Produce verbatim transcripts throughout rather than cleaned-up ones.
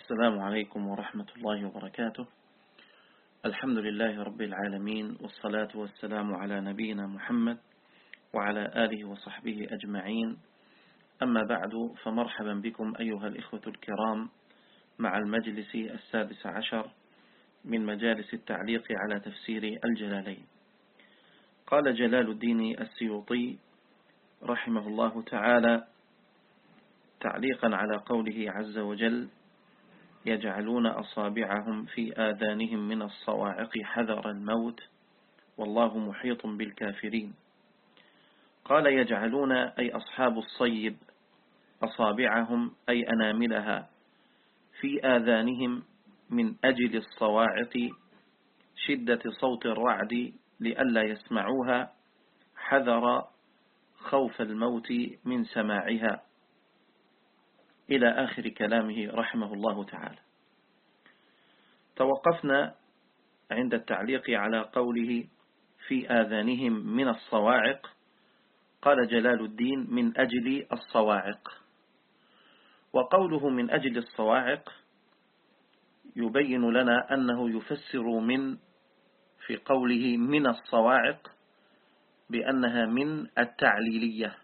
السلام عليكم ورحمة الله وبركاته. الحمد لله رب العالمين، والصلاة والسلام على نبينا محمد وعلى آله وصحبه أجمعين. أما بعد، فمرحبا بكم أيها الإخوة الكرام مع المجلس السادس عشر من مجالس التعليق على تفسير الجلالين. قال جلال الدين السيوطي رحمه الله تعالى تعليقا على قوله عز وجل: يجعلون أصابعهم في آذانهم من الصواعق حذر الموت والله محيط بالكافرين. قال: يجعلون أي أصحاب الصيب أصابعهم أي أناملها في آذانهم من أجل الصواعق شدة صوت الرعد لئلا يسمعوها، حذر خوف الموت من سماعها، إلى آخر كلامه رحمه الله تعالى. توقفنا عند التعليق على قوله في آذانهم من الصواعق. قال جلال الدين: من أجل الصواعق. وقوله من أجل الصواعق يبين لنا أنه يفسر من في قوله من الصواعق بأنها من التعليلية،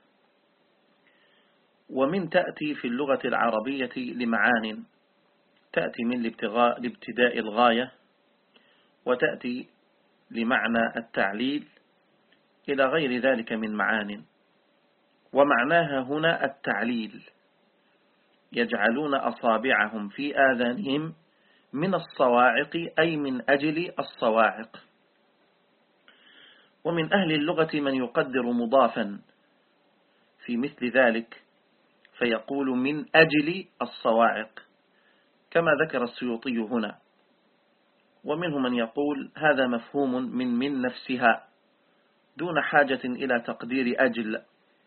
ومن تأتي في اللغة العربية لمعان، تأتي من لابتداء الغاية، وتأتي لمعنى التعليل، إلى غير ذلك من معان. ومعناها هنا التعليل. يجعلون أصابعهم في آذانهم من الصواعق أي من أجل الصواعق. ومن أهل اللغة من يقدر مضافا في مثل ذلك فيقول من أجل الصواعق، كما ذكر السيوطي هنا. ومنه من يقول هذا مفهوم من من نفسها دون حاجة إلى تقدير أجل.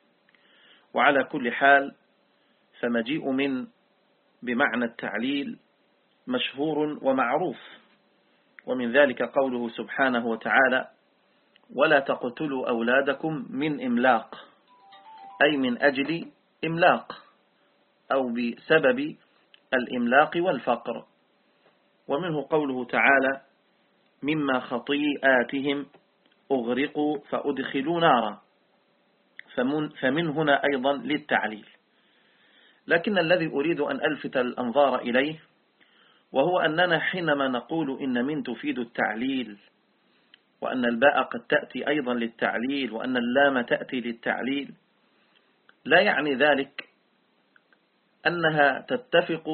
وعلى كل حال فمجيء من بمعنى التعليل مشهور ومعروف، ومن ذلك قوله سبحانه وتعالى: ولا تقتلوا أولادكم من إملاق، أي من أجل إملاق أو بسبب الإملاق والفقر. ومنه قوله تعالى: مما خطيئاتهم أغرقوا فأدخلوا نارا، فمن, فمن هنا أيضا للتعليل. لكن الذي أريد أن ألفت الأنظار إليه وهو أننا حينما نقول إن من تفيد التعليل، وأن الباء قد تأتي أيضا للتعليل، وأن اللام تأتي للتعليل، لا يعني ذلك أنها تتفق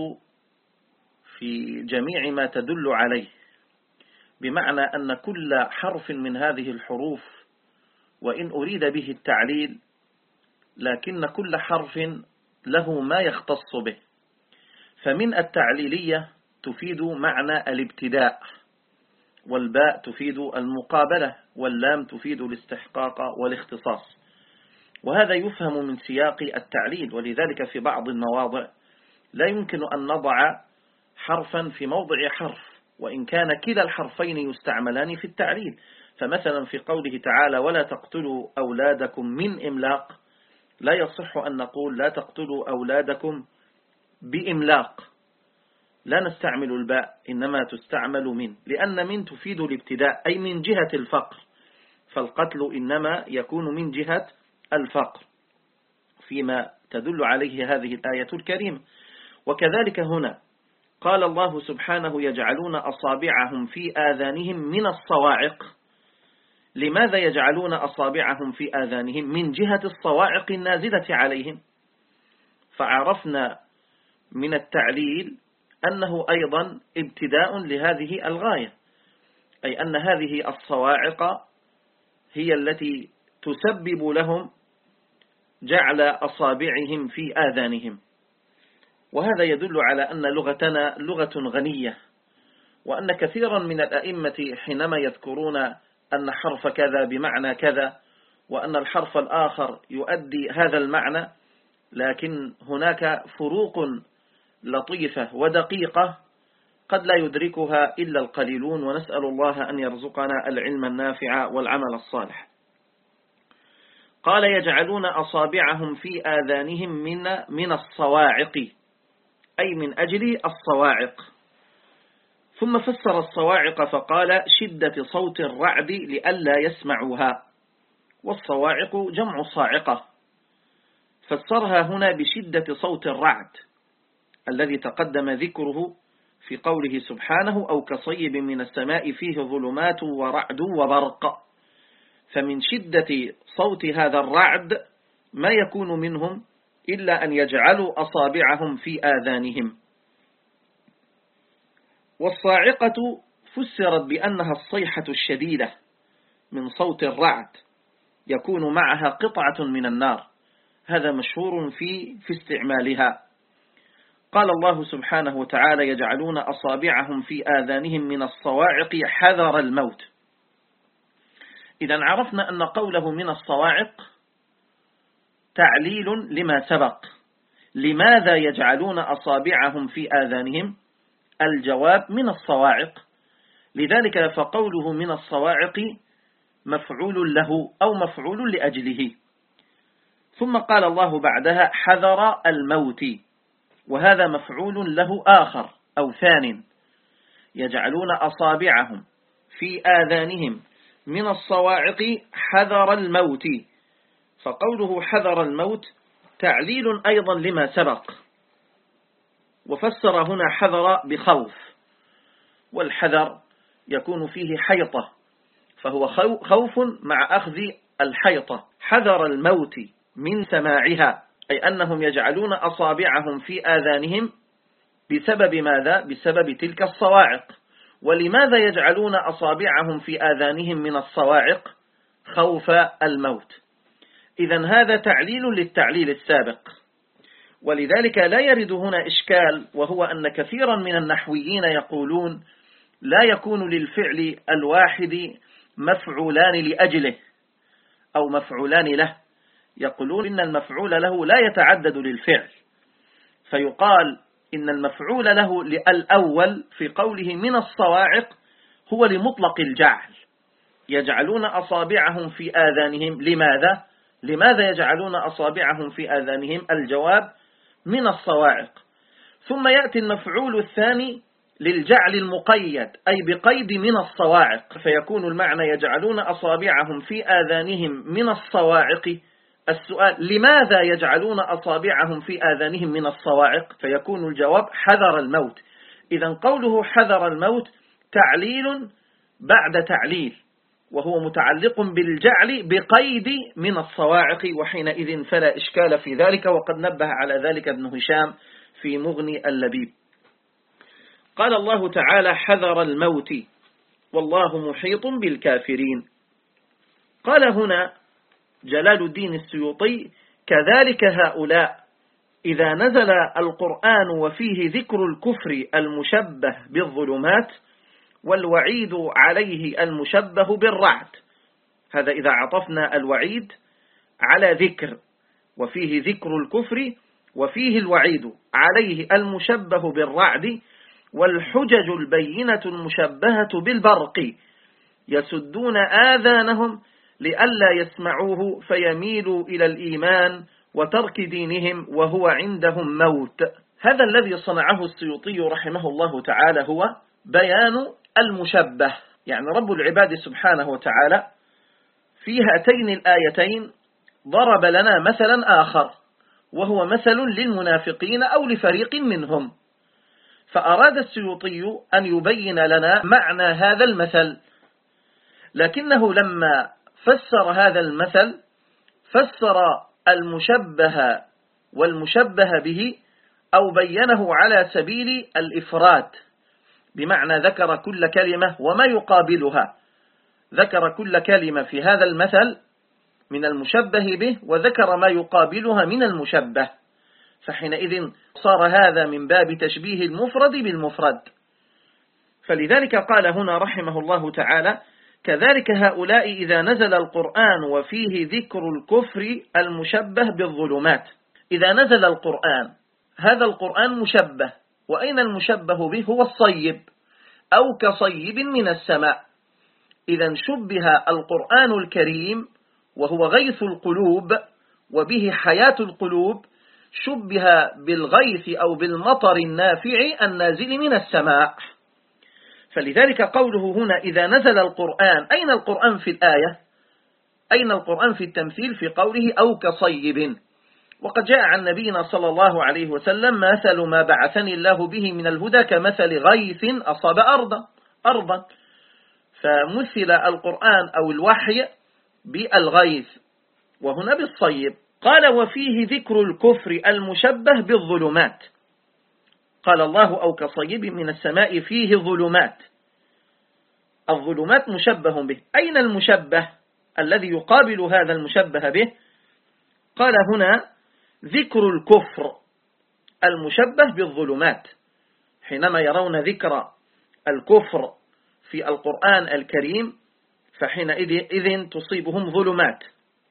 في جميع ما تدل عليه، بمعنى أن كل حرف من هذه الحروف وإن أريد به التعليل، لكن كل حرف له ما يختص به. فمن التعليلية تفيد معنى الابتداء، والباء تفيد المقابلة، واللام تفيد الاستحقاق والاختصاص. وهذا يفهم من سياق التعليل، ولذلك في بعض المواضع لا يمكن أن نضع حرفا في موضع حرف، وإن كان كلا الحرفين يستعملان في التعليل. فمثلا في قوله تعالى: ولا تقتلوا أولادكم من إملاق، لا يصح أن نقول لا تقتلوا أولادكم بإملاق، لا نستعمل الباء، إنما تستعمل من، لأن من تفيد الابتداء أي من جهة الفقر، فالقتل إنما يكون من جهة الفقر فيما تدل عليه هذه الآية الكريمة. وكذلك هنا قال الله سبحانه: يجعلون أصابعهم في آذانهم من الصواعق. لماذا يجعلون أصابعهم في آذانهم؟ من جهة الصواعق النازلة عليهم. فعرفنا من التعليل أنه أيضا ابتداء لهذه الغاية، أي أن هذه الصواعق هي التي تسبب لهم جعل أصابعهم في آذانهم. وهذا يدل على أن لغتنا لغة غنية، وأن كثيرا من الأئمة حينما يذكرون أن حرف كذا بمعنى كذا، وأن الحرف الآخر يؤدي هذا المعنى، لكن هناك فروق لطيفة ودقيقة قد لا يدركها إلا القليلون، ونسأل الله أن يرزقنا العلم النافع والعمل الصالح. قال: يجعلون أصابعهم في آذانهم من من الصواعق، أي من أجل الصواعق. ثم فسر الصواعق فقال شدة صوت الرعد لئلا يسمعوها، والصواعق جمع صاعقة، فسرها هنا بشدة صوت الرعد الذي تقدم ذكره في قوله سبحانه أو كصيب من السماء فيه ظلمات ورعد وبرق. فمن شدة صوت هذا الرعد ما يكون منهم إلا أن يجعلوا أصابعهم في آذانهم. والصاعقة فسرت بأنها الصيحة الشديدة من صوت الرعد يكون معها قطعة من النار، هذا مشهور في في استعمالها. قال الله سبحانه وتعالى يجعلون أصابعهم في آذانهم من الصواعق حذر الموت. إذا عرفنا أن قوله من الصواعق تعليل لما سبق. لماذا يجعلون أصابعهم في آذانهم؟ الجواب من الصواعق، لذلك فقوله من الصواعق مفعول له أو مفعول لأجله. ثم قال الله بعدها حذر الموت، وهذا مفعول له آخر أو ثان. يجعلون أصابعهم في آذانهم من الصواعق حذر الموت، فقوله حذر الموت تعليل أيضا لما سبق. وفسر هنا حذر بخوف، والحذر يكون فيه حيطة، فهو خوف مع أخذ الحيطة. حذر الموت من سماعها، أي أنهم يجعلون أصابعهم في آذانهم بسبب ماذا؟ بسبب تلك الصواعق. ولماذا يجعلون أصابعهم في آذانهم من الصواعق؟ خوف الموت. إذن هذا تعليل للتعليل السابق، ولذلك لا يرد هنا إشكال، وهو أن كثيرا من النحويين يقولون لا يكون للفعل الواحد مفعولان لأجله أو مفعولان له، يقولون إن المفعول له لا يتعدد للفعل، فيقال إن المفعول له الأول في قوله من الصواعق هو لمطلق الجعل، يجعلون أصابعهم في آذانهم. لماذا؟ لماذا يجعلون أصابعهم في آذانهم؟ الجواب من الصواعق. ثم يأتي المفعول الثاني للجعل المقيد، أي بقيد من الصواعق، فيكون المعنى يجعلون أصابعهم في آذانهم من الصواعق. السؤال لماذا يجعلون أصابعهم في آذانهم من الصواعق؟ فيكون الجواب حذر الموت. إذن قوله حذر الموت تعليل بعد تعليل، وهو متعلق بالجعل بقيد من الصواعق، وحينئذ فلا إشكال في ذلك، وقد نبه على ذلك ابن هشام في مغني اللبيب. قال الله تعالى حذر الموت والله محيط بالكافرين. قال هنا جلال الدين السيوطي كذلك هؤلاء إذا نزل القرآن وفيه ذكر الكفر المشبه بالظلمات والوعيد عليه المشبه بالرعد، هذا إذا عطفنا الوعيد على ذكر، وفيه ذكر الكفر وفيه الوعيد عليه المشبه بالرعد، والحجج البينة المشبهة بالبرق يسدون آذانهم لئلا يسمعوه فيميلوا إلى الإيمان وترك دينهم وهو عندهم موت. هذا الذي صنعه السيوطي رحمه الله تعالى هو بيان المشبه، يعني رب العباد سبحانه وتعالى في هاتين الآيتين ضرب لنا مثلا آخر، وهو مثل للمنافقين أو لفريق منهم، فأراد السيوطي أن يبين لنا معنى هذا المثل، لكنه لما فسر هذا المثل فسر المشبه والمشبه به أو بينه على سبيل الإفراد، بمعنى ذكر كل كلمة وما يقابلها، ذكر كل كلمة في هذا المثل من المشبه به وذكر ما يقابلها من المشبه، فحينئذ صار هذا من باب تشبيه المفرد بالمفرد. فلذلك قال هنا رحمه الله تعالى كذلك هؤلاء إذا نزل القرآن وفيه ذكر الكفر المشبه بالظلمات. إذا نزل القرآن، هذا القرآن مشبه، وأين المشبه به؟ هو الصيب أو كصيب من السماء. إذا شبه القرآن الكريم وهو غيث القلوب وبه حياة القلوب، شبه بالغيث أو بالمطر النافع النازل من السماء. فلذلك قوله هنا إذا نزل القرآن، أين القرآن في الآية؟ أين القرآن في التمثيل؟ في قوله أو كصيب. وقد جاء عن نبينا صلى الله عليه وسلم مثل ما بعثني الله به من الهدى كمثل غيث أصاب أرضا أرضا فمثل القرآن أو الوحي بالغيث وهنا بالصيب. قال وفيه ذكر الكفر المشبه بالظلمات. قال الله أو كصيب من السماء فيه ظلمات، الظلمات مشبه به. أين المشبه الذي يقابل هذا المشبه به؟ قال هنا ذكر الكفر المشبه بالظلمات. حينما يرون ذكر الكفر في القرآن الكريم فحينئذ إذن تصيبهم ظلمات.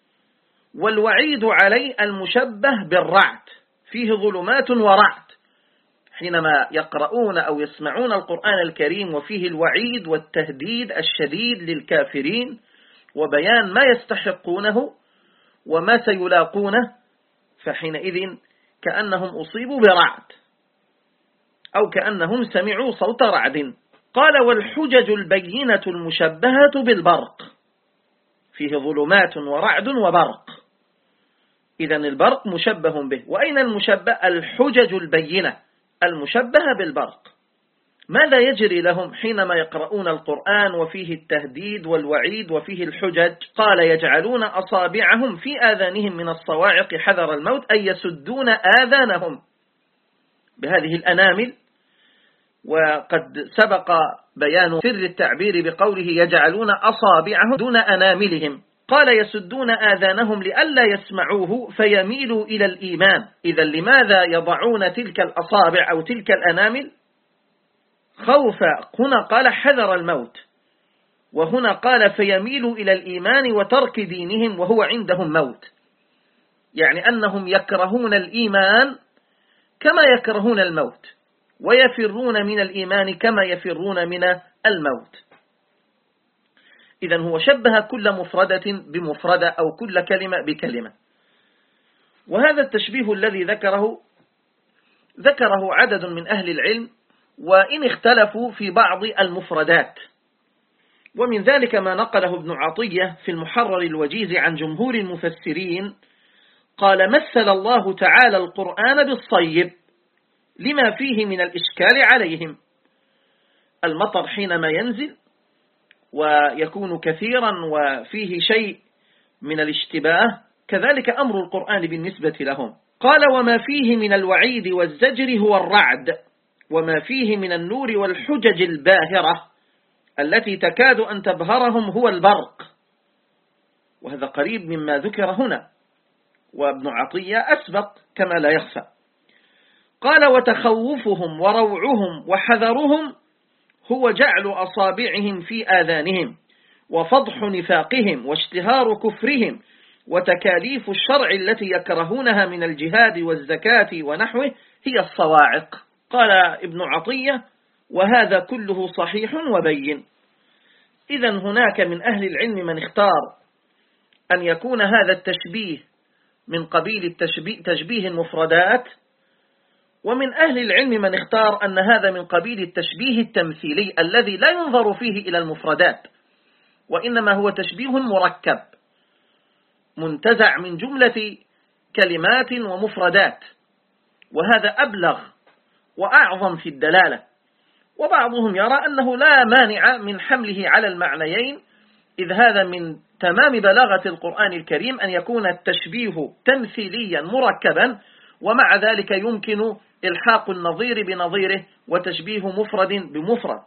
والوعيد عليه المشبه بالرعد، فيه ظلمات ورعد. حينما يقرؤون أو يسمعون القرآن الكريم وفيه الوعيد والتهديد الشديد للكافرين وبيان ما يستحقونه وما سيلاقونه، فحينئذ كأنهم أصيبوا برعد أو كأنهم سمعوا صوت رعد. قال والحجج البينة المشبهة بالبرق، فيه ظلمات ورعد وبرق. إذن البرق مشبه به. وأين المشبه؟ الحجج البينة المشبهة بالبرق. ماذا يجري لهم حينما يقرؤون القرآن وفيه التهديد والوعيد وفيه الحجج؟ قال يجعلون أصابعهم في آذانهم من الصواعق حذر الموت، أي يسدون آذانهم بهذه الأنامل. وقد سبق بيان سر التعبير بقوله يجعلون أصابعهم دون أناملهم. قال يسدون آذانهم لئلا يسمعوه فيميلوا إلى الإيمان. إذا لماذا يضعون تلك الأصابع أو تلك الأنامل؟ خوف. هنا قال حذر الموت وهنا قال فيميلوا إلى الإيمان وترك دينهم وهو عندهم موت، يعني أنهم يكرهون الإيمان كما يكرهون الموت ويفرون من الإيمان كما يفرون من الموت. إذن هو شبه كل مفردة بمفردة أو كل كلمة بكلمة. وهذا التشبيه الذي ذكره ذكره عدد من أهل العلم وإن اختلفوا في بعض المفردات. ومن ذلك ما نقله ابن عطية في المحرر الوجيز عن جمهور المفسرين، قال مثل الله تعالى القرآن بالصيب لما فيه من الإشكال عليهم. المطر حينما ينزل ويكون كثيرا وفيه شيء من الاشتباه، كذلك أمر القرآن بالنسبة لهم. قال وما فيه من الوعيد والزجر هو الرعد، وما فيه من النور والحجج الباهرة التي تكاد أن تبهرهم هو البرق. وهذا قريب مما ذكر هنا، وابن عطية أسبق كما لا يخفى. قال وتخوفهم وروعهم وحذرهم هو جعل أصابعهم في آذانهم وفضح نفاقهم واشتهار كفرهم وتكاليف الشرع التي يكرهونها من الجهاد والزكاة ونحوه هي الصواعق. قال ابن عطية وهذا كله صحيح وبين. إذن هناك من أهل العلم من اختار أن يكون هذا التشبيه من قبيل التشبيه تشبيه المفردات، ومن أهل العلم من اختار أن هذا من قبيل التشبيه التمثيلي الذي لا ينظر فيه إلى المفردات وإنما هو تشبيه مركب منتزع من جملة كلمات ومفردات، وهذا أبلغ وأعظم في الدلالة. وبعضهم يرى أنه لا مانع من حمله على المعنيين، إذ هذا من تمام بلاغة القرآن الكريم أن يكون التشبيه تمثيليا مركبا، ومع ذلك يمكن إلحاق النظير بنظيره وتشبيه مفرد بمفرد.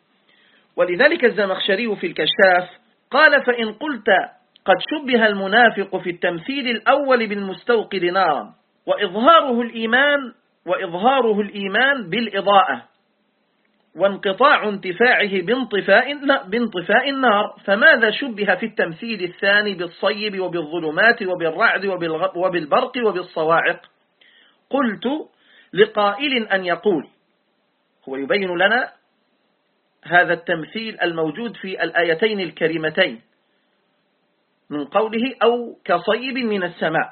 ولذلك الزمخشري في الكشاف قال فإن قلت قد شبه المنافق في التمثيل الأول بالمستوقد نارا وإظهاره الإيمان وإظهاره الإيمان بالإضاءة وانقطاع انتفاعه بانطفاء, بانطفاء النار، فماذا شبه في التمثيل الثاني بالصيب وبالظلمات وبالرعد وبالبرق وبالصواعق؟ قلت لقائل أن يقول، هو يبين لنا هذا التمثيل الموجود في الآيتين الكريمتين من قوله أو كصيب من السماء،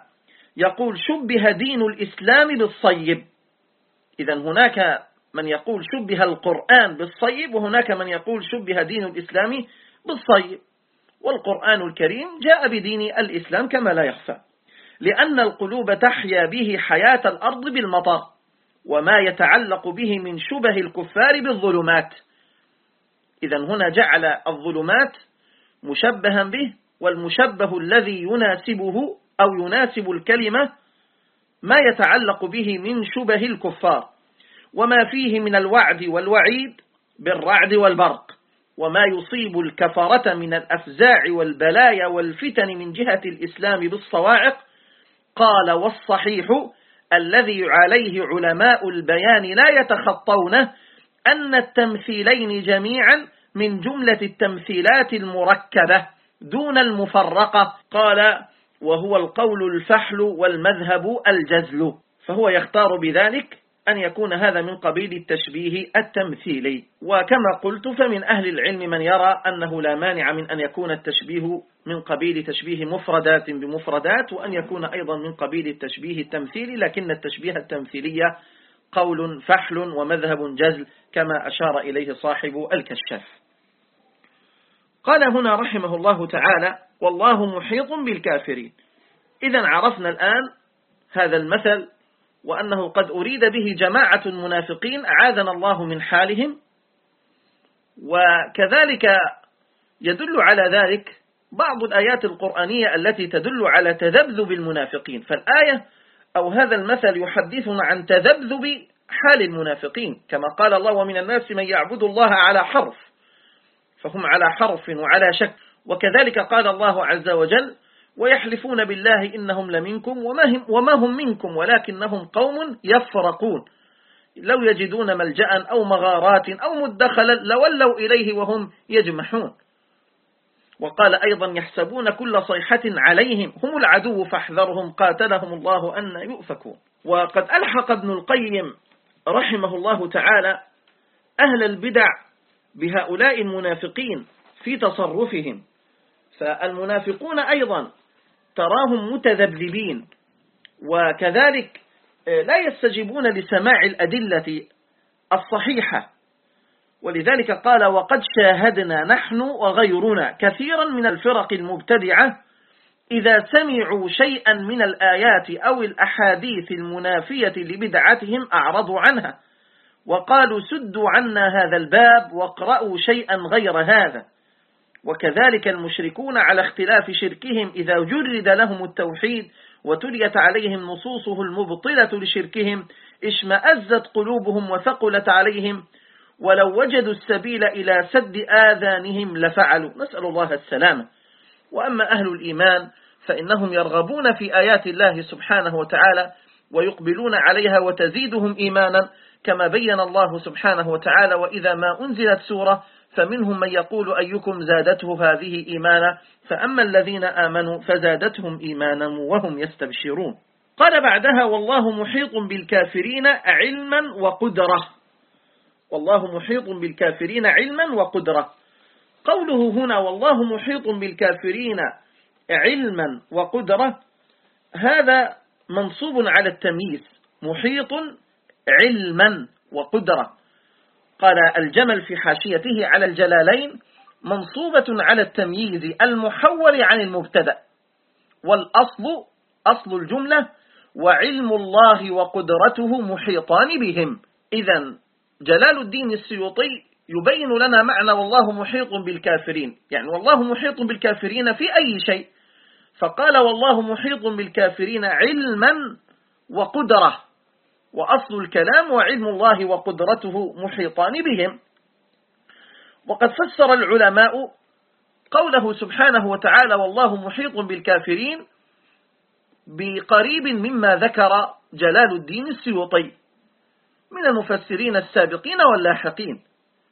يقول شبه دين الإسلام بالصيب. إذن هناك من يقول شبه القرآن بالصيب، وهناك من يقول شبه دين الإسلام بالصيب. والقرآن الكريم جاء بدين الإسلام كما لا يخفى، لأن القلوب تحيا به حياة الأرض بالمطر، وما يتعلق به من شبه الكفار بالظلمات. إذن هنا جعل الظلمات مشبها به، والمشبه الذي يناسبه أو يناسب الكلمة ما يتعلق به من شبه الكفار، وما فيه من الوعد والوعيد بالرعد والبرق، وما يصيب الكفرة من الأفزاع والبلايا والفتن من جهة الإسلام بالصواعق. قال والصحيح الذي عليه علماء البيان لا يتخطونه أن التمثيلين جميعا من جملة التمثيلات المركبة دون المفرقة. قال وهو القول الفحل والمذهب الجزل، فهو يختار بذلك أن يكون هذا من قبيل التشبيه التمثيلي. وكما قلت فمن أهل العلم من يرى أنه لا مانع من أن يكون التشبيه من قبيل تشبيه مفردات بمفردات، وأن يكون أيضا من قبيل التشبيه التمثيلي، لكن التشبيه التمثيلي قول فحل ومذهب جزل كما أشار إليه صاحب الكشاف. قال هنا رحمه الله تعالى والله محيط بالكافرين. إذن عرفنا الآن هذا المثل، وأنه قد أريد به جماعة منافقين أعاذنا الله من حالهم. وكذلك يدل على ذلك بعض الآيات القرآنية التي تدل على تذبذب المنافقين. فالآية أو هذا المثل يحدثنا عن تذبذب حال المنافقين، كما قال الله ومن الناس من يعبد الله على حرف، فهم على حرف وعلى شك. وكذلك قال الله عز وجل ويحلفون بالله إنهم لمنكم وما هم, وما هم منكم ولكنهم قوم يفرقون لو يجدون ملجأ أو مغارات أو مدخلا لولوا إليه وهم يجمحون. وقال أيضا يحسبون كل صيحة عليهم هم العدو فاحذرهم قاتلهم الله أن يؤفكون. وقد ألحق ابن القيم رحمه الله تعالى أهل البدع بهؤلاء المنافقين في تصرفهم. فالمنافقون أيضا تراهم متذبذبين، وكذلك لا يستجيبون لسماع الأدلة الصحيحة. ولذلك قال وقد شاهدنا نحن وغيرنا كثيرا من الفرق المبتدعة إذا سمعوا شيئا من الآيات أو الأحاديث المنافية لبدعتهم أعرضوا عنها وقالوا سدوا عنا هذا الباب واقرأوا شيئا غير هذا. وكذلك المشركون على اختلاف شركهم إذا جرد لهم التوحيد وتليت عليهم نصوصه المبطلة لشركهم اشمأزت قلوبهم وثقلت عليهم ولو وجدوا السبيل إلى سد آذانهم لفعلوا، نسأل الله السلامة. وأما أهل الإيمان فإنهم يرغبون في آيات الله سبحانه وتعالى ويقبلون عليها وتزيدهم إيمانا، كما بين الله سبحانه وتعالى وإذا ما أنزلت سورة فمنهم من يقول أيكم زادته هذه إيمانا فأما الذين آمنوا فزادتهم إيمانا وهم يستبشرون. قال بعدها والله محيط بالكافرين علما وقدرة. والله محيط بالكافرين علما وقدرة. قوله هنا والله محيط بالكافرين علما وقدرة هذا منصوب على التمييز، محيط علما وقدرة. قال الجمل في حاشيته على الجلالين منصوبة على التمييز المحول عن المبتدأ، والأصل أصل الجملة وعلم الله وقدرته محيطان بهم. إذن جلال الدين السيوطي يبين لنا معنى والله محيط بالكافرين، يعني والله محيط بالكافرين في أي شيء، فقال والله محيط بالكافرين علما وقدرة، وأصل الكلام وعلم الله وقدرته محيطان بهم. وقد فسر العلماء قوله سبحانه وتعالى والله محيط بالكافرين بقريب مما ذكر جلال الدين السيوطي من المفسرين السابقين واللاحقين.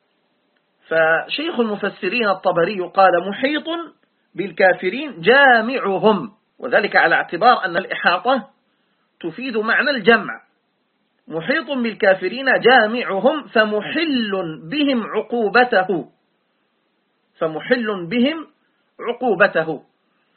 فشيخ المفسرين الطبري قال محيط بالكافرين جامعهم، وذلك على اعتبار أن الإحاطة تفيد معنى الجمع. محيط بالكافرين جامعهم فمحل بهم عقوبته، فمحل بهم عقوبته.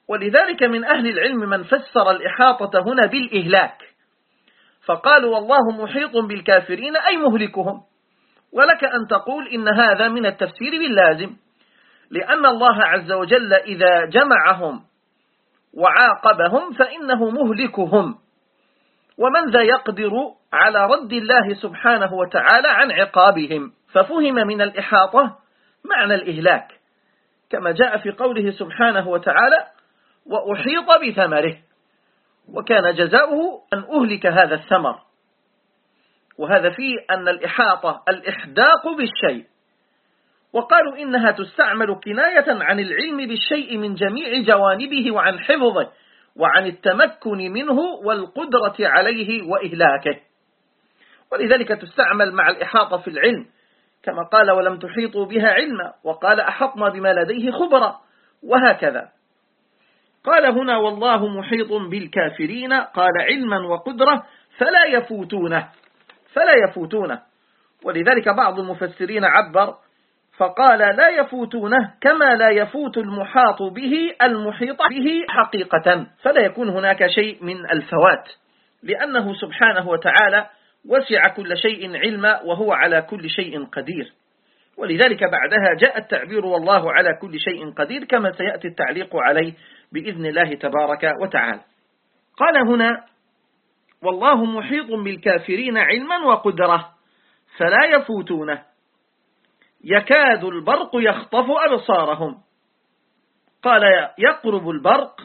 ولذلك من أهل العلم من فسر الإحاطة هنا بالإهلاك، فقالوا والله محيط بالكافرين أي مهلكهم. ولك أن تقول إن هذا من التفسير باللازم، لأن الله عز وجل إذا جمعهم وعاقبهم فإنه مهلكهم، ومن ذا يقدر على رد الله سبحانه وتعالى عن عقابهم. ففهم من الإحاطة معنى الإهلاك، كما جاء في قوله سبحانه وتعالى وأحيط بثمره، وكان جزاؤه أن أهلك هذا الثمر. وهذا فيه أن الإحاطة الإحداق بالشيء. وقالوا إنها تستعمل كناية عن العلم بالشيء من جميع جوانبه وعن حفظه وعن التمكن منه والقدرة عليه وإهلاكه، ولذلك تستعمل مع الإحاطة في العلم، كما قال ولم تحيطوا بها علما، وقال أحطنا بما لديه خبرا، وهكذا. قال هنا والله محيط بالكافرين، قال علما وقدرة فلا يفوتونه فلا يفوتونه ولذلك بعض المفسرين عبر فقال لا يفوتونه كما لا يفوت المحاط به المحيط به حقيقة، فلا يكون هناك شيء من الفوات، لأنه سبحانه وتعالى وسع كل شيء علما وهو على كل شيء قدير. ولذلك بعدها جاء التعبير والله على كل شيء قدير، كما سيأتي التعليق عليه بإذن الله تبارك وتعالى. قال هنا والله محيط بالكافرين علما وقدرة فلا يفوتونه، يكاد البرق يخطف أبصارهم. قال يقرب البرق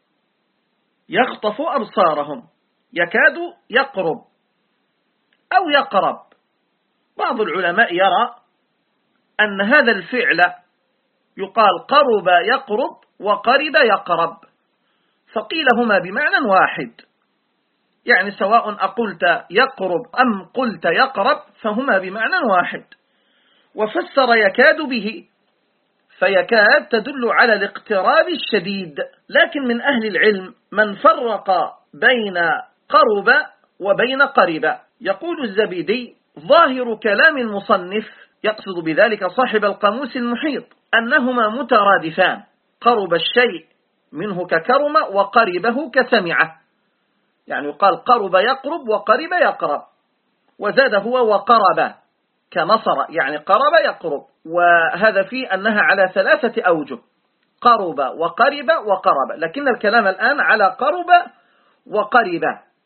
يخطف أبصارهم، يكاد يقرب أو يقرب. بعض العلماء يرى أن هذا الفعل يقال قرب يقرب وقرب يقرب، فقيل هما بمعنى واحد، يعني سواء أقلت يقرب أم قلت يقرب فهما بمعنى واحد. وفسر يكاد به، فيكاد تدل على الاقتراب الشديد، لكن من أهل العلم من فرق بين قرب وبين قرب. يقول الزبيدي ظاهر كلام المصنف، يقصد بذلك صاحب القاموس المحيط، أنهما مترادفان، قرب الشيء منه ككرم وقربه كسمعه، يعني يقال قرب يقرب وقرب يقرب، وزاد هو وقرب كنصر، يعني قرب يقرب، وهذا فيه أنها على ثلاثة أوجه، قرب وقرب وقرب، لكن الكلام الآن على قرب وقرب.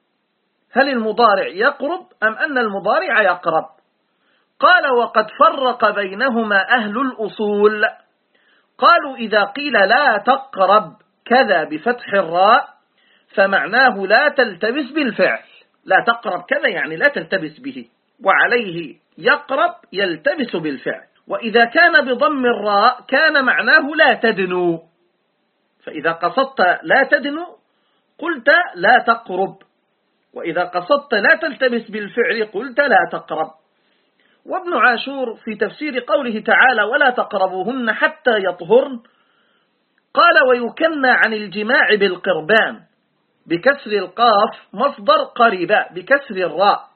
هل المضارع يقرب أم أن المضارع يقرب؟ قال وقد فرق بينهما أهل الأصول، قالوا إذا قيل لا تقرب كذا بفتح الراء فمعناه لا تلتبس بالفعل، لا تقرب كذا يعني لا تلتبس به، وعليه يقرب يلتبس بالفعل. وإذا كان بضم الراء كان معناه لا تدنو، فإذا قصدت لا تدنو قلت لا تقرب، وإذا قصدت لا تلتبس بالفعل قلت لا تقرب. وابن عاشور في تفسير قوله تعالى ولا تقربوهن حتى يطهرن قال ويكنى عن الجماع بالقربان بكسر القاف مصدر قرب بكسر الراء،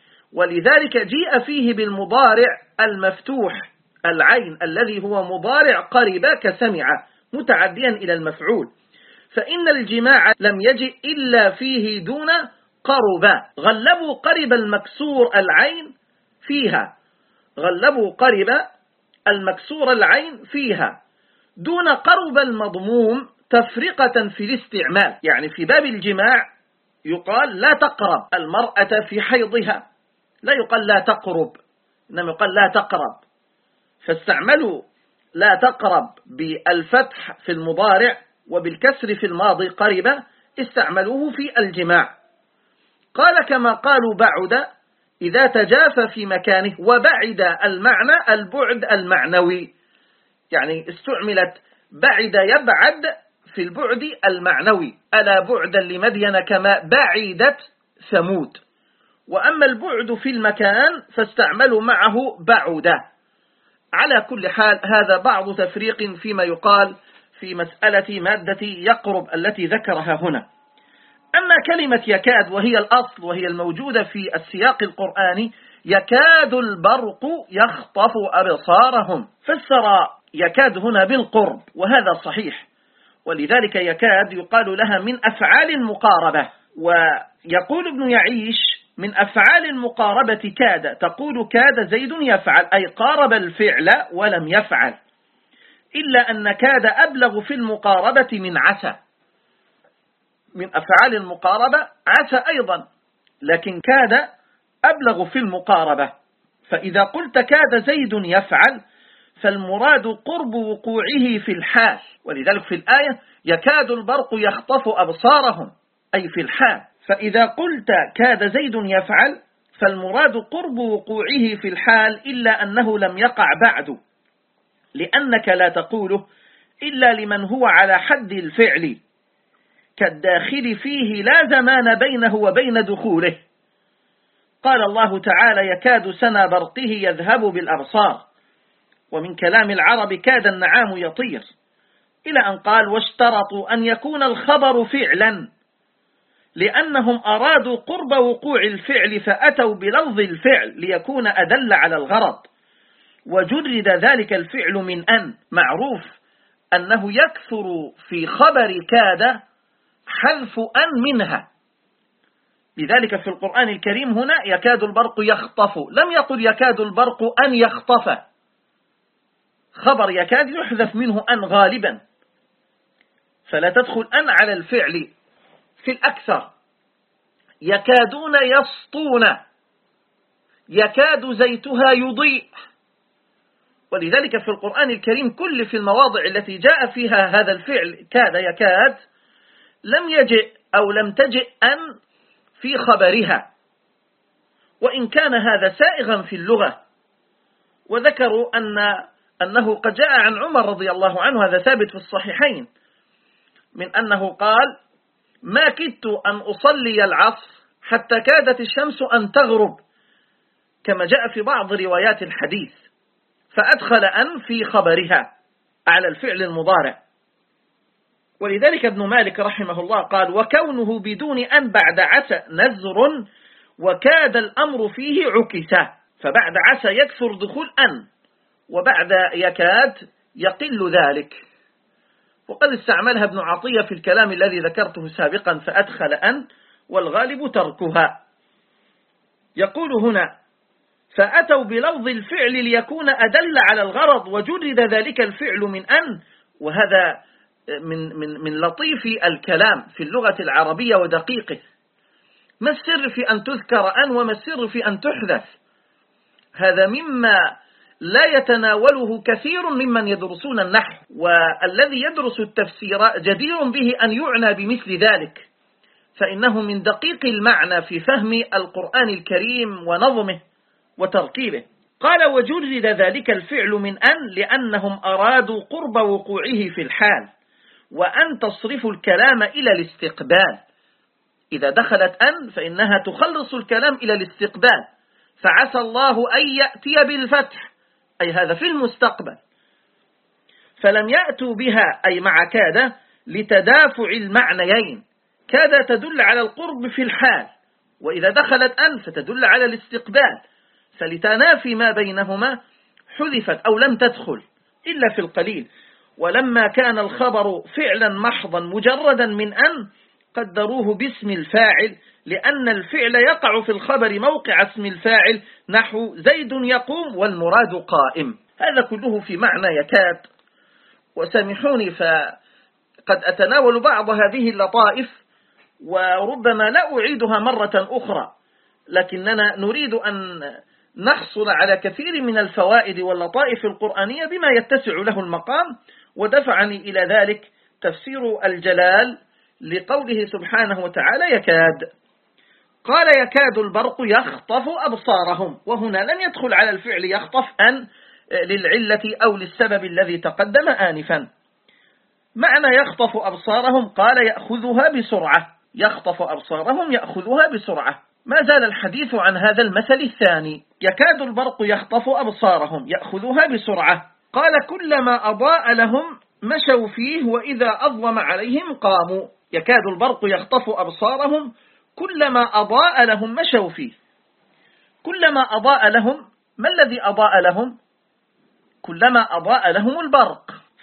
ولذلك جيء فيه بالمضارع المفتوح العين الذي هو مضارع قرب كسمع متعديا إلى المفعول، فإن الجماع لم يجئ إلا فيه دون قرب. غلبوا قرب المكسور العين فيها، غلبوا قرب المكسور العين فيها دون قرب المضموم تفرقة في الاستعمال. يعني في باب الجماع يقال لا تقرب المرأة في حيضها، لا يقال لا تقرب، إنما يقال لا تقرب، فاستعملوا لا تقرب بالفتح في المضارع وبالكسر في الماضي قرب، استعملوه في الجماع. قال كما قالوا بعد إذا تجافى في مكانه، وبعد المعنى البعد المعنوي، يعني استعملت بعد يبعد في البعد المعنوي، ألا بعدا لمدين كما بعدت ثمود. وأما البعد في المكان فاستعملوا معه بعد. على كل حال هذا بعض تفريق فيما يقال في مسألة مادة يقرب التي ذكرها هنا. أما كلمة يكاد وهي الأصل وهي الموجودة في السياق القرآني، يكاد البرق يخطف أبصارهم، فسر يكاد هنا بالقرب، وهذا صحيح، ولذلك يكاد يقال لها من أفعال المقاربة. ويقول ابن يعيش من أفعال المقاربة كاد، تقول كاد زيد يفعل، أي قارب الفعل ولم يفعل، إلا أن كاد أبلغ في المقاربة من عسى. من أفعال المقاربة عسى أيضا، لكن كاد أبلغ في المقاربة. فإذا قلت كاد زيد يفعل فالمراد قرب وقوعه في الحال، ولذلك في الآية يكاد البرق يخطف أبصارهم، أي في الحال. فإذا قلت كاد زيد يفعل فالمراد قرب وقوعه في الحال، إلا أنه لم يقع بعد، لأنك لا تقوله إلا لمن هو على حد الفعل كالداخل فيه لا زمان بينه وبين دخوله. قال الله تعالى يكاد سنا برقه يذهب بالأبصار، ومن كلام العرب كاد النعام يطير، إلى أن قال واشترطوا أن يكون الخبر فعلا لأنهم أرادوا قرب وقوع الفعل فأتوا بلفظ الفعل ليكون أدل على الغرض، وجرد ذلك الفعل من أن. معروف أنه يكثر في خبر كاد حذف أن منها، لذلك في القرآن الكريم هنا يكاد البرق يخطف، لم يقل يكاد البرق أن يخطف، خبر يكاد يحذف منه أن غالبا، فلا تدخل أن على الفعل في الأكثر. يكادون يسطون، يكاد زيتها يضيء، ولذلك في القرآن الكريم كل في المواضع التي جاء فيها هذا الفعل كاد يكاد لم يجئ أو لم تجئ أن في خبرها، وإن كان هذا سائغا في اللغة. وذكروا أن أنه قد جاء عن عمر رضي الله عنه، هذا ثابت في الصحيحين، من أنه قال ما كدت أن أصلي العصر حتى كادت الشمس أن تغرب، كما جاء في بعض روايات الحديث، فأدخل أن في خبرها على الفعل المضارع. ولذلك ابن مالك رحمه الله قال وكونه بدون أن بعد عسى نذر وكاد الأمر فيه عكسة، فبعد عسى يكثر دخول أن، وبعد يكاد يقل ذلك. وقد استعملها ابن عطية في الكلام الذي ذكرته سابقا فأدخل أن، والغالب تركها. يقول هنا فأتوا بلفظ الفعل ليكون أدل على الغرض، وجرد ذلك الفعل من أن، وهذا من, من, من لطيف الكلام في اللغة العربية ودقيقه. ما السر في أن تذكر أن وما السر في أن تحذف؟ هذا مما لا يتناوله كثير ممن يدرسون النحو، والذي يدرس التفسير جدير به أن يعنى بمثل ذلك، فإنه من دقيق المعنى في فهم القرآن الكريم ونظمه وتركيبه. قال وجرد ذلك الفعل من أن لأنهم أرادوا قرب وقوعه في الحال، وأن تصرف الكلام إلى الاستقبال. إذا دخلت أن فإنها تخلص الكلام إلى الاستقبال، فعسى الله أن يأتي بالفتح، أي هذا في المستقبل. فلم يأتوا بها أي مع كاد لتدافع المعنيين، كاد تدل على القرب في الحال، وإذا دخلت أن فتدل على الاستقبال، فلتنافي ما بينهما حذفت أو لم تدخل إلا في القليل. ولما كان الخبر فعلا محضا مجردا من أن قدروه باسم الفاعل، لأن الفعل يقع في الخبر موقع اسم الفاعل، نحو زيد يقوم والمراد قائم. هذا كله في معنى يكاد. وسامحوني فقد أتناول بعض هذه اللطائف وربما لا أعيدها مرة أخرى، لكننا نريد أن نحصل على كثير من الفوائد واللطائف القرآنية بما يتسع له المقام. ودفعني إلى ذلك تفسير الجلال لقوله سبحانه وتعالى يكاد. قال يكاد البرق يخطف أبصارهم، وهنا لم يدخل على الفعل يخطف أن للعلة أو للسبب الذي تقدم آنفا. معنى يخطف أبصارهم قال يأخذها بسرعة، يخطف أبصارهم يأخذها بسرعة. ما زال الحديث عن هذا المثل الثاني، يكاد البرق يخطف أبصارهم يأخذها بسرعة. قال كلما أضاء لهم مشوا فيه وإذا أظلم عليهم قاموا. يكاد البرق يخطف أبصارهم كلما أضاء لهم مشوا فيه. كلما أضاء لهم، ما الذي أضاء لهم؟ كلما أضاء لهم البرق،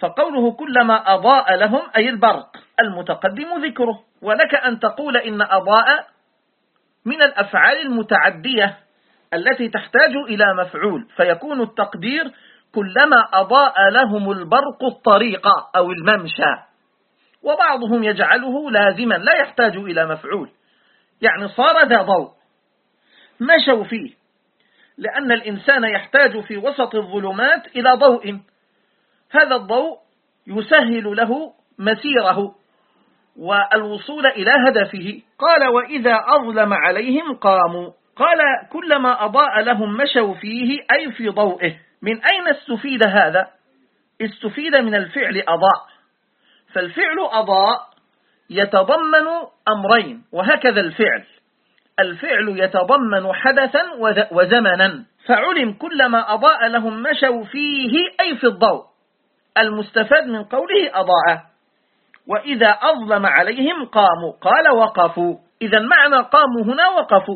فقوله كلما أضاء لهم أي البرق المتقدم ذكره. ولك أن تقول إن أضاء من الأفعال المتعدية التي تحتاج إلى مفعول، فيكون التقدير كلما أضاء لهم البرق الطريق أو الممشى. وبعضهم يجعله لازما لا يحتاج إلى مفعول، يعني صار ذا ضوء مشوا فيه، لأن الإنسان يحتاج في وسط الظلمات إلى ضوء، هذا الضوء يسهل له مسيره والوصول إلى هدفه. قال وإذا أظلم عليهم قاموا، قال كلما أضاء لهم مشوا فيه أي في ضوئه. من أين استفيد هذا؟ استفيد من الفعل أضاء، فالفعل أضاء يتضمن أمرين، وهكذا الفعل الفعل يتضمن حدثا وزمنا، فعلم كلما أضاء لهم مشوا فيه أي في الضوء، المستفاد من قوله أضاء. وإذا أظلم عليهم قاموا، قال وقفوا، إذا معنى قاموا هنا وقفوا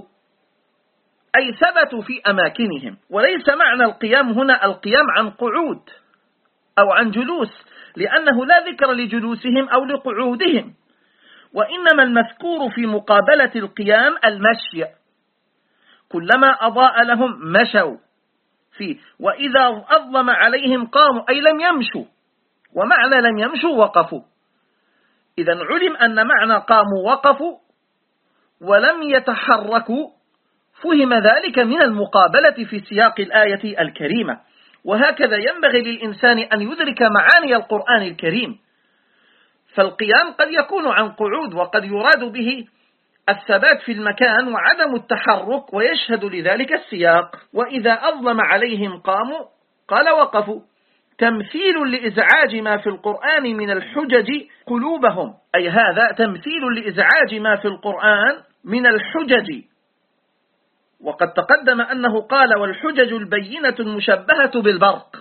أي ثبتوا في أماكنهم، وليس معنى القيام هنا القيام عن قعود أو عن جلوس، لأنه لا ذكر لجلوسهم أو لقعودهم، وإنما المذكور في مقابلة القيام المشي، كلما أضاء لهم مشوا فيه. وإذا أظلم عليهم قاموا أي لم يمشوا، ومعنى لم يمشوا وقفوا. إذا علم أن معنى قاموا وقفوا ولم يتحركوا، فهم ذلك من المقابلة في سياق الآية الكريمة. وهكذا ينبغي للإنسان أن يدرك معاني القرآن الكريم، فالقيام قد يكون عن قعود، وقد يراد به الثبات في المكان وعدم التحرك، ويشهد لذلك السياق. وإذا أظلم عليهم قاموا، قال وقفوا، تمثيل لإزعاج ما في القرآن من الحجج قلوبهم، أي هذا تمثيل لإزعاج ما في القرآن من الحجج. وقد تقدم أنه قال والحجج البينة المشبهة بالبرق،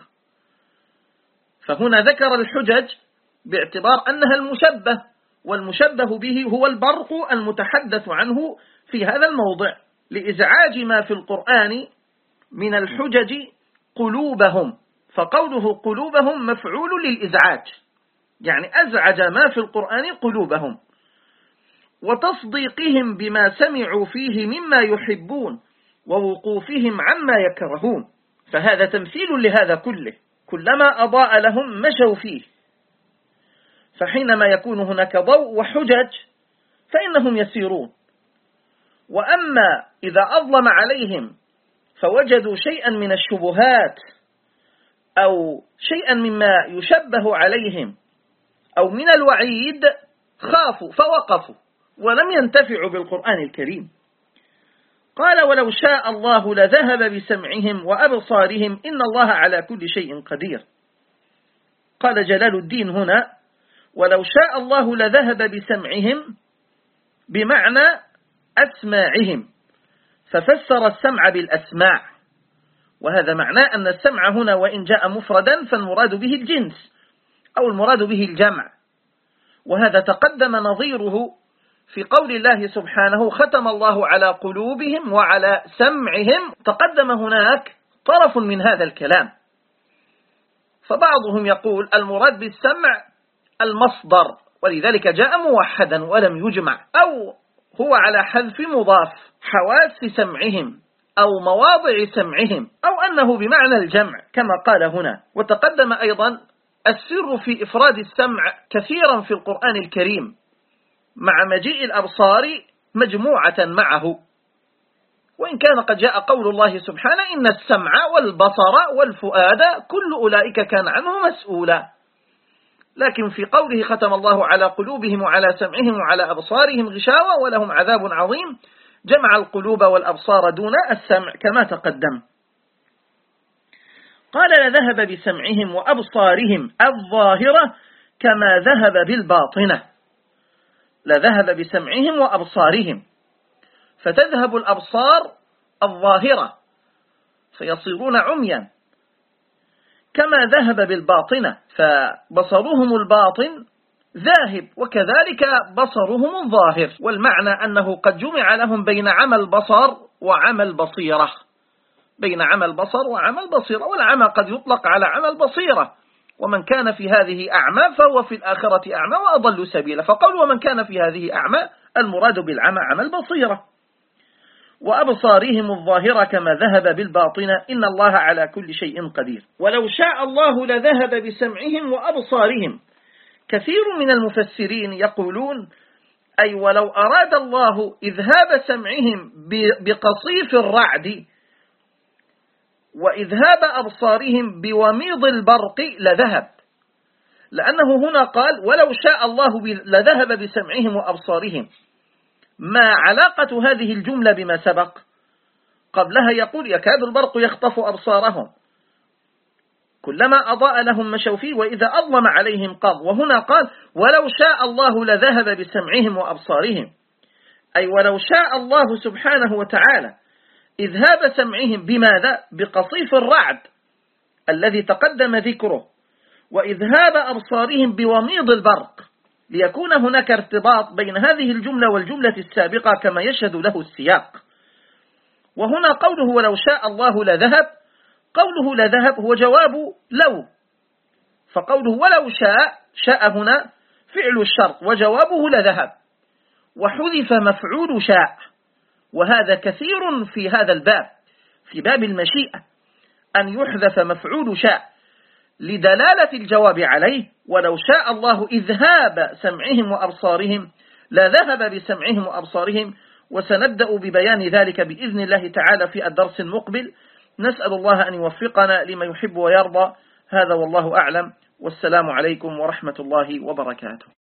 فهنا ذكر الحجج باعتبار أنها المشبه، والمشبه به هو البرق المتحدث عنه في هذا الموضع، لإزعاج ما في القرآن من الحجج قلوبهم، فقوله قلوبهم مفعول للإزعاج، يعني أزعج ما في القرآن قلوبهم، وتصديقهم بما سمعوا فيه مما يحبون ووقوفهم عما يكرهون، فهذا تمثيل لهذا كله، كلما أضاء لهم مشوا فيه. فحينما يكون هناك ضوء وحجج فإنهم يسيرون. وأما إذا أظلم عليهم فوجدوا شيئا من الشبهات أو شيئا مما يشبه عليهم أو من الوعيد، خافوا فوقفوا ولم ينتفعوا بالقرآن الكريم. قال ولو شاء الله لذهب بسمعهم وأبصارهم إن الله على كل شيء قدير. قال جلال الدين هنا ولو شاء الله لذهب بسمعهم بمعنى أسماعهم، ففسر السمع بالأسماع، وهذا معناه أن السمع هنا وإن جاء مفردا فالمراد به الجنس أو المراد به الجمع، وهذا تقدم نظيره في قول الله سبحانه ختم الله على قلوبهم وعلى سمعهم، تقدم هناك طرف من هذا الكلام. فبعضهم يقول المراد بالسمع المصدر، ولذلك جاء موحدا ولم يجمع، أو هو على حذف مضاف حواس سمعهم أو مواضع سمعهم، أو أنه بمعنى الجمع كما قال هنا. وتقدم أيضا السر في إفراد السمع كثيرا في القرآن الكريم مع مجيء الأبصار مجموعة معه، وإن كان قد جاء قول الله سبحانه إن السمع والبصر والفؤاد كل أولئك كان عنه مسؤولا، لكن في قوله ختم الله على قلوبهم وعلى سمعهم وعلى أبصارهم غشاوة ولهم عذاب عظيم جمع القلوب والأبصار دون السمع كما تقدم. قال لذهب بسمعهم وأبصارهم الظاهرة كما ذهب بالباطنة، لذهب بسمعهم وأبصارهم، فتذهب الأبصار الظاهرة فيصيرون عميا، كما ذهب بالباطنة فبصرهم الباطن ذاهب وكذلك بصرهم الظاهر. والمعنى أنه قد جمع لهم بين عمى البصر وعمى البصيرة، بين عمى البصر وعمى البصيرة، والعمى قد يطلق على عمى البصيرة، ومن كان في هذه أعمى فهو في الآخرة أعمى وأضل سبيلا. فقول ومن كان في هذه أعمى المراد بالعمى عمى البصيرة. وأبصارهم الظاهرة كما ذهب بالباطنة إن الله على كل شيء قدير. ولو شاء الله لذهب بسمعهم وأبصارهم. كثير من المفسرين يقولون أي ولو أراد الله إذهاب سمعهم بقصيف الرعد وإذهاب أبصارهم بوميض البرق لذهب، لأنه هنا قال ولو شاء الله لذهب بسمعهم وأبصارهم. ما علاقة هذه الجملة بما سبق؟ قبلها يقول يكاد البرق يخطف أبصارهم كلما أضاء لهم مشوا فيه وإذا أظلم عليهم قض. وهنا قال ولو شاء الله لذهب بسمعهم وأبصارهم، أي ولو شاء الله سبحانه وتعالى إذهاب سمعهم بماذا؟ بقصيف الرعد الذي تقدم ذكره، وإذهاب أبصارهم بوميض البرق، ليكون هناك ارتباط بين هذه الجملة والجملة السابقة كما يشهد له السياق. وهنا قوله ولو شاء الله لذهب، قوله لذهب هو جواب لو، فقوله ولو شاء، شاء هنا فعل الشرط وجوابه لذهب، وحذف مفعول شاء. وهذا كثير في هذا الباب، في باب المشيئة، أن يحذف مفعول شاء لدلالة الجواب عليه. ولو شاء الله إذهاب سمعهم وأبصارهم لذهب بسمعهم وأبصارهم. وسنبدأ ببيان ذلك بإذن الله تعالى في الدرس المقبل. نسأل الله أن يوفقنا لما يحب ويرضى. هذا والله أعلم، والسلام عليكم ورحمة الله وبركاته.